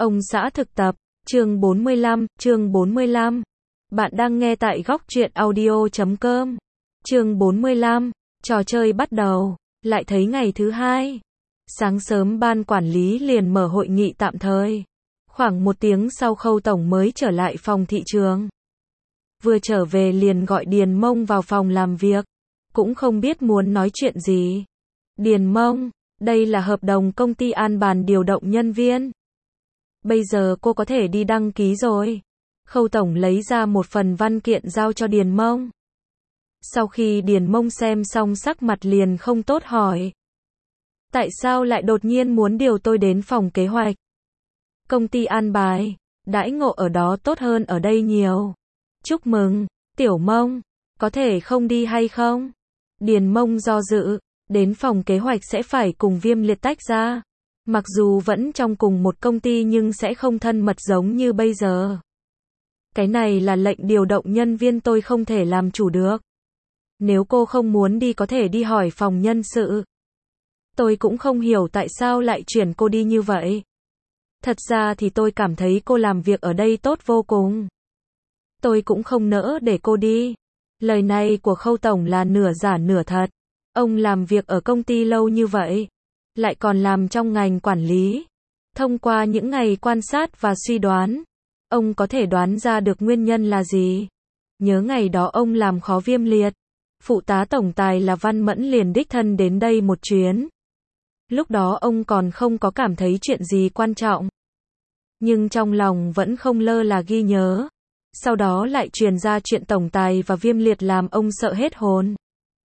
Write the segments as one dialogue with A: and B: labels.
A: Ông xã thực tập, chương 45. Bạn đang nghe tại góc truyện audio.com. Chương 45, trò chơi bắt đầu, lại thấy ngày thứ hai. Sáng sớm ban quản lý liền mở hội nghị tạm thời. Khoảng 1 tiếng sau Khâu Tổng mới trở lại phòng thị trường. Vừa trở về liền gọi Điền Mông vào phòng làm việc. Cũng không biết muốn nói chuyện gì. Điền Mông, đây là hợp đồng công ty An Bàn điều động nhân viên. Bây giờ cô có thể đi đăng ký rồi. Khâu Tổng lấy ra một phần văn kiện giao cho Điền Mông. Sau khi Điền Mông xem xong sắc mặt liền không tốt hỏi. Tại sao lại đột nhiên muốn điều tôi đến phòng kế hoạch? Công ty An Bài, đãi ngộ ở đó tốt hơn ở đây nhiều. Chúc mừng, Tiểu Mông, có thể không đi hay không? Điền Mông do dự, đến phòng kế hoạch sẽ phải cùng Viêm Liệt tách ra. Mặc dù vẫn trong cùng một công ty nhưng sẽ không thân mật giống như bây giờ. Cái này là lệnh điều động nhân viên tôi không thể làm chủ được. Nếu cô không muốn đi có thể đi hỏi phòng nhân sự. Tôi cũng không hiểu tại sao lại chuyển cô đi như vậy. Thật ra thì tôi cảm thấy cô làm việc ở đây tốt vô cùng. Tôi cũng không nỡ để cô đi. Lời này của Khâu Tổng là nửa giả nửa thật. Ông làm việc ở công ty lâu như vậy, lại còn làm trong ngành quản lý. Thông qua những ngày quan sát và suy đoán, ông có thể đoán ra được nguyên nhân là gì. Nhớ ngày đó ông làm khó Viêm Liệt, phụ tá tổng tài là Văn Mẫn liền đích thân đến đây một chuyến. Lúc đó ông còn không có cảm thấy chuyện gì quan trọng. Nhưng trong lòng vẫn không lơ là ghi nhớ. Sau đó lại truyền ra chuyện tổng tài và Viêm Liệt làm ông sợ hết hồn.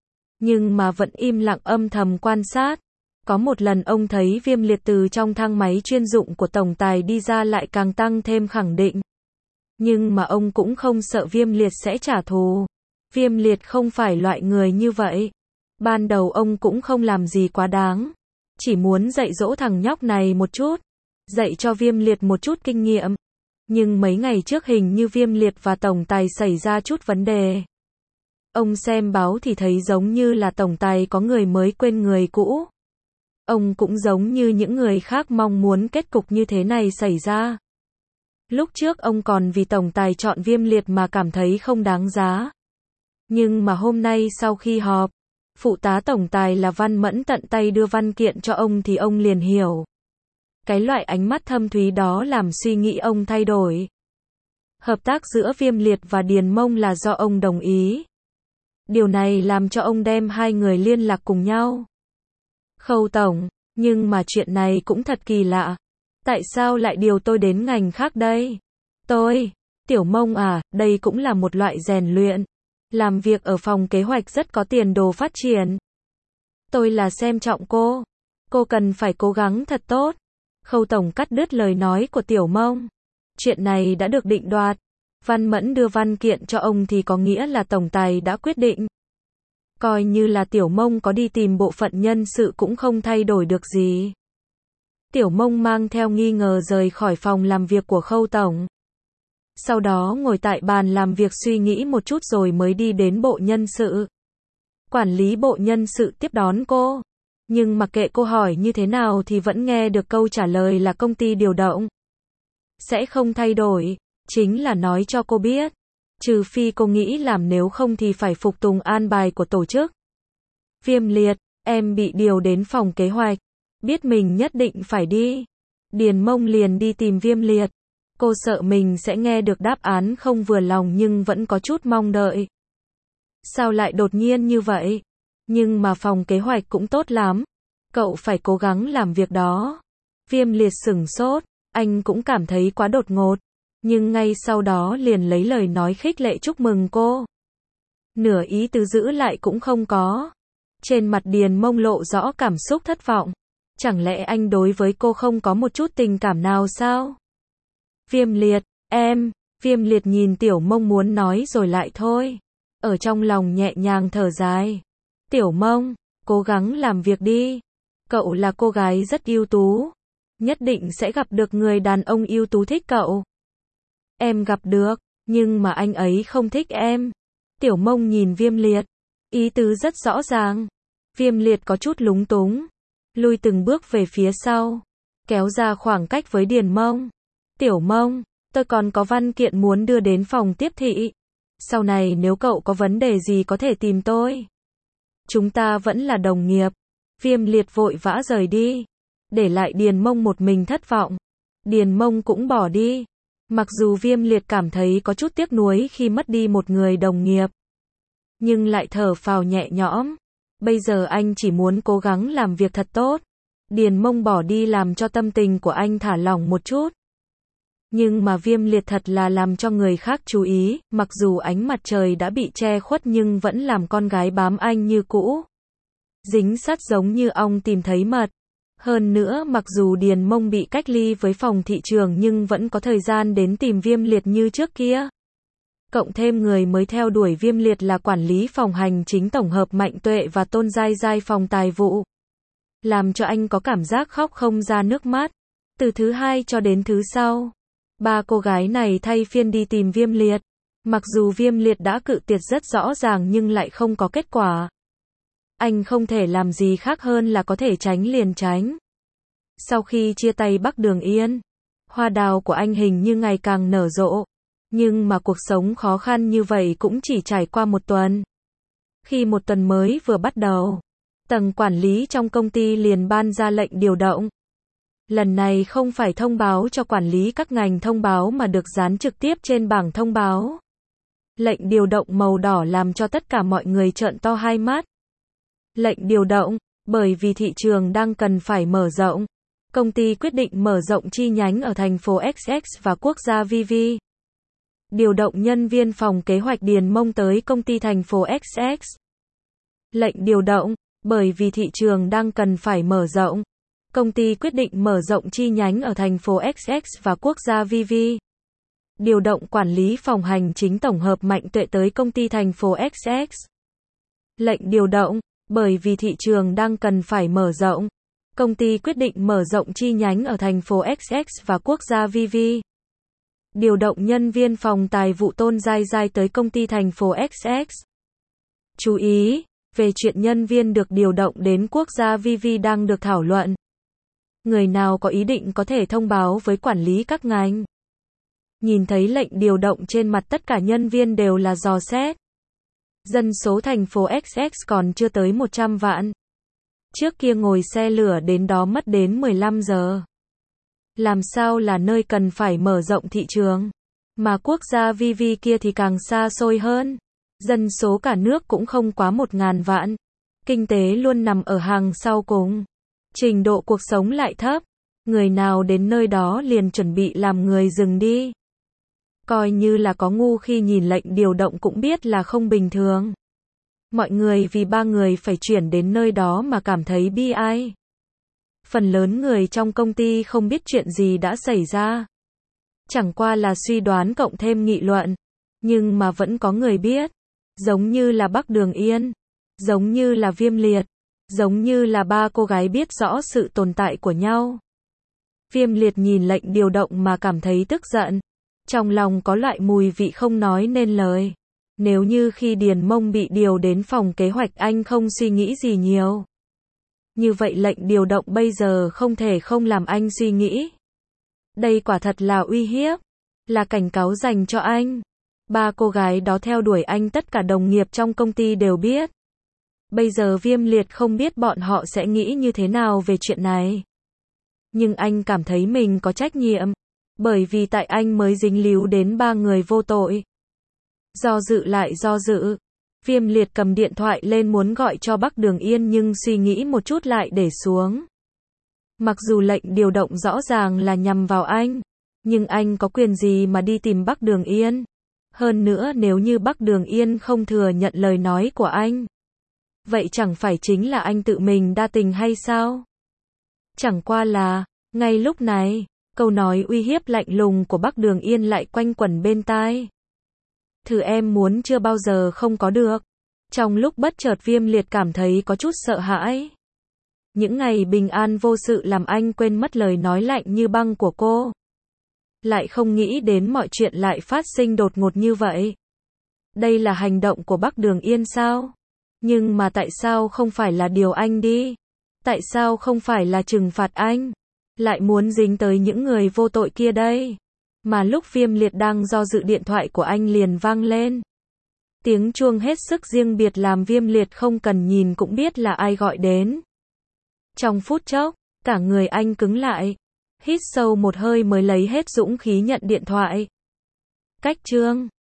A: Nhưng mà vẫn im lặng âm thầm quan sát. Có một lần ông thấy Viêm Liệt từ trong thang máy chuyên dụng của tổng tài đi ra lại càng tăng thêm khẳng định. Nhưng mà ông cũng không sợ Viêm Liệt sẽ trả thù. Viêm Liệt không phải loại người như vậy. Ban đầu ông cũng không làm gì quá đáng. Chỉ muốn dạy dỗ thằng nhóc này một chút. Dạy cho Viêm Liệt một chút kinh nghiệm. Nhưng mấy ngày trước hình như Viêm Liệt và tổng tài xảy ra chút vấn đề. Ông xem báo thì thấy giống như là tổng tài có người mới quên người cũ. Ông cũng giống như những người khác mong muốn kết cục như thế này xảy ra. Lúc trước ông còn vì tổng tài chọn Viêm Liệt mà cảm thấy không đáng giá. Nhưng mà hôm nay sau khi họp, phụ tá tổng tài là Văn Mẫn tận tay đưa văn kiện cho ông thì ông liền hiểu. Cái loại ánh mắt thâm thúy đó làm suy nghĩ ông thay đổi. Hợp tác giữa Viêm Liệt và Điền Mông là do ông đồng ý. Điều này làm cho ông đem hai người liên lạc cùng nhau. Khâu Tổng, nhưng mà chuyện này cũng thật kỳ lạ. Tại sao lại điều tôi đến ngành khác đây? Tiểu Mông à, đây cũng là một loại rèn luyện. Làm việc ở phòng kế hoạch rất có tiền đồ phát triển. Tôi là xem trọng cô. Cô cần phải cố gắng thật tốt. Khâu Tổng cắt đứt lời nói của Tiểu Mông. Chuyện này đã được định đoạt. Văn Mẫn đưa văn kiện cho ông thì có nghĩa là tổng tài đã quyết định. Coi như là Tiểu Mông có đi tìm bộ phận nhân sự cũng không thay đổi được gì. Tiểu Mông mang theo nghi ngờ rời khỏi phòng làm việc của Khâu Tổng. Sau đó ngồi tại bàn làm việc suy nghĩ một chút rồi mới đi đến bộ nhân sự. Quản lý bộ nhân sự tiếp đón cô. Nhưng mặc kệ cô hỏi như thế nào thì vẫn nghe được câu trả lời là công ty điều động. Sẽ không thay đổi, chính là nói cho cô biết. Trừ phi cô nghĩ làm, nếu không thì phải phục tùng an bài của tổ chức. Viêm Liệt, em bị điều đến phòng kế hoạch. Biết mình nhất định phải đi. Điền Mông liền đi tìm Viêm Liệt. Cô sợ mình sẽ nghe được đáp án không vừa lòng nhưng vẫn có chút mong đợi. Sao lại đột nhiên như vậy? Nhưng mà phòng kế hoạch cũng tốt lắm. Cậu phải cố gắng làm việc đó. Viêm Liệt sửng sốt. Anh cũng cảm thấy quá đột ngột. Nhưng ngay sau đó liền lấy lời nói khích lệ chúc mừng cô. Nửa ý tứ giữ lại cũng không có. Trên mặt Điền Mông lộ rõ cảm xúc thất vọng. Chẳng lẽ anh đối với cô không có một chút tình cảm nào sao? Viêm Liệt, Viêm Liệt nhìn Tiểu Mông muốn nói rồi lại thôi. Ở trong lòng nhẹ nhàng thở dài. Tiểu Mông, cố gắng làm việc đi. Cậu là cô gái rất ưu tú. Nhất định sẽ gặp được người đàn ông ưu tú thích cậu. Em gặp được, nhưng mà anh ấy không thích em. Tiểu Mông nhìn Viêm Liệt. Ý tứ rất rõ ràng. Viêm Liệt có chút lúng túng. Lui từng bước về phía sau. Kéo ra khoảng cách với Điền Mông. Tiểu Mông, tôi còn có văn kiện muốn đưa đến phòng tiếp thị. Sau này nếu cậu có vấn đề gì có thể tìm tôi. Chúng ta vẫn là đồng nghiệp. Viêm Liệt vội vã rời đi, để lại Điền Mông một mình thất vọng. Điền Mông cũng bỏ đi. Mặc dù Viêm Liệt cảm thấy có chút tiếc nuối khi mất đi một người đồng nghiệp, nhưng lại thở phào nhẹ nhõm. Bây giờ anh chỉ muốn cố gắng làm việc thật tốt. Điền Mông bỏ đi làm cho tâm tình của anh thả lỏng một chút. Nhưng mà Viêm Liệt thật là làm cho người khác chú ý, mặc dù ánh mặt trời đã bị che khuất nhưng vẫn làm con gái bám anh như cũ. Dính sát giống như ong tìm thấy mật. Hơn nữa mặc dù Điền Mông bị cách ly với phòng thị trường nhưng vẫn có thời gian đến tìm Viêm Liệt như trước kia. Cộng thêm người mới theo đuổi Viêm Liệt là quản lý phòng hành chính tổng hợp Mạnh Tuệ và Tôn Giai Giai phòng tài vụ. Làm cho anh có cảm giác khóc không ra nước mắt. Từ thứ hai cho đến thứ sau, ba cô gái này thay phiên đi tìm Viêm Liệt. Mặc dù Viêm Liệt đã cự tuyệt rất rõ ràng nhưng lại không có kết quả. Anh không thể làm gì khác hơn là có thể tránh liền tránh. Sau khi chia tay Bắc Đường Yên, hoa đào của anh hình như ngày càng nở rộ. Nhưng mà cuộc sống khó khăn như vậy cũng chỉ trải qua một tuần. Khi một tuần mới vừa bắt đầu, tầng quản lý trong công ty liền ban ra lệnh điều động. Lần này không phải thông báo cho quản lý các ngành thông báo mà được dán trực tiếp trên bảng thông báo. Lệnh điều động màu đỏ làm cho tất cả mọi người trợn to hai mắt. Lệnh điều động, bởi vì thị trường đang cần phải mở rộng. Công ty quyết định mở rộng chi nhánh ở thành phố XX và quốc gia VV. Điều động nhân viên phòng kế hoạch Điền Mông tới công ty thành phố XX. Lệnh điều động, bởi vì thị trường đang cần phải mở rộng. Công ty quyết định mở rộng chi nhánh ở thành phố XX và quốc gia VV. Điều động quản lý phòng hành chính tổng hợp Mạnh Tuệ tới công ty thành phố XX. Lệnh điều động, bởi vì thị trường đang cần phải mở rộng. Công ty quyết định mở rộng chi nhánh ở thành phố XX và quốc gia VV. Điều động nhân viên phòng tài vụ Tôn Giai Giai tới công ty thành phố XX. Chú ý, về chuyện nhân viên được điều động đến quốc gia VV đang được thảo luận. Người nào có ý định có thể thông báo với quản lý các ngành. Nhìn thấy lệnh điều động trên mặt tất cả nhân viên đều là dò xét. Dân số thành phố XX còn chưa tới 100 vạn. Trước kia ngồi xe lửa đến đó mất đến 15 giờ. Làm sao là nơi cần phải mở rộng thị trường. Mà quốc gia VV kia thì càng xa xôi hơn. Dân số cả nước cũng không quá 1.000 vạn. Kinh tế luôn nằm ở hàng sau cùng. Trình độ cuộc sống lại thấp. Người nào đến nơi đó liền chuẩn bị làm người dừng đi. Coi như là có ngu khi nhìn lệnh điều động cũng biết là không bình thường. Mọi người vì ba người phải chuyển đến nơi đó mà cảm thấy bi ai. Phần lớn người trong công ty không biết chuyện gì đã xảy ra. Chẳng qua là suy đoán cộng thêm nghị luận. Nhưng mà vẫn có người biết. Giống như là Bắc Đường Yên. Giống như là Viêm Liệt. Giống như là ba cô gái biết rõ sự tồn tại của nhau. Viêm Liệt nhìn lệnh điều động mà cảm thấy tức giận. Trong lòng có loại mùi vị không nói nên lời. Nếu như khi Điền Mông bị điều đến phòng kế hoạch anh không suy nghĩ gì nhiều. Như vậy lệnh điều động bây giờ không thể không làm anh suy nghĩ. Đây quả thật là uy hiếp. Là cảnh cáo dành cho anh. Ba cô gái đó theo đuổi anh tất cả đồng nghiệp trong công ty đều biết. Bây giờ Viêm Liệt không biết bọn họ sẽ nghĩ như thế nào về chuyện này. Nhưng anh cảm thấy mình có trách nhiệm. Bởi vì tại anh mới dính líu đến ba người vô tội. Do dự lại do dự. Viêm Liệt cầm điện thoại lên muốn gọi cho Bắc Đường Yên nhưng suy nghĩ một chút lại để xuống. Mặc dù lệnh điều động rõ ràng là nhằm vào anh. Nhưng anh có quyền gì mà đi tìm Bắc Đường Yên. Hơn nữa nếu như Bắc Đường Yên không thừa nhận lời nói của anh. Vậy chẳng phải chính là anh tự mình đa tình hay sao? Chẳng qua là, ngay lúc này, câu nói uy hiếp lạnh lùng của Bắc Đường Yên lại quanh quẩn bên tai. Thử em muốn chưa bao giờ không có được. Trong lúc bất chợt Viêm Liệt cảm thấy có chút sợ hãi. Những ngày bình an vô sự làm anh quên mất lời nói lạnh như băng của cô. Lại không nghĩ đến mọi chuyện lại phát sinh đột ngột như vậy. Đây là hành động của Bắc Đường Yên sao? Nhưng mà tại sao không phải là điều anh đi? Tại sao không phải là trừng phạt anh? Lại muốn dính tới những người vô tội kia đây? Mà lúc Viêm Liệt đang do dự điện thoại của anh liền vang lên. Tiếng chuông hết sức riêng biệt làm Viêm Liệt không cần nhìn cũng biết là ai gọi đến. Trong phút chốc, cả người anh cứng lại. Hít sâu một hơi mới lấy hết dũng khí nhận điện thoại. Cách Trương.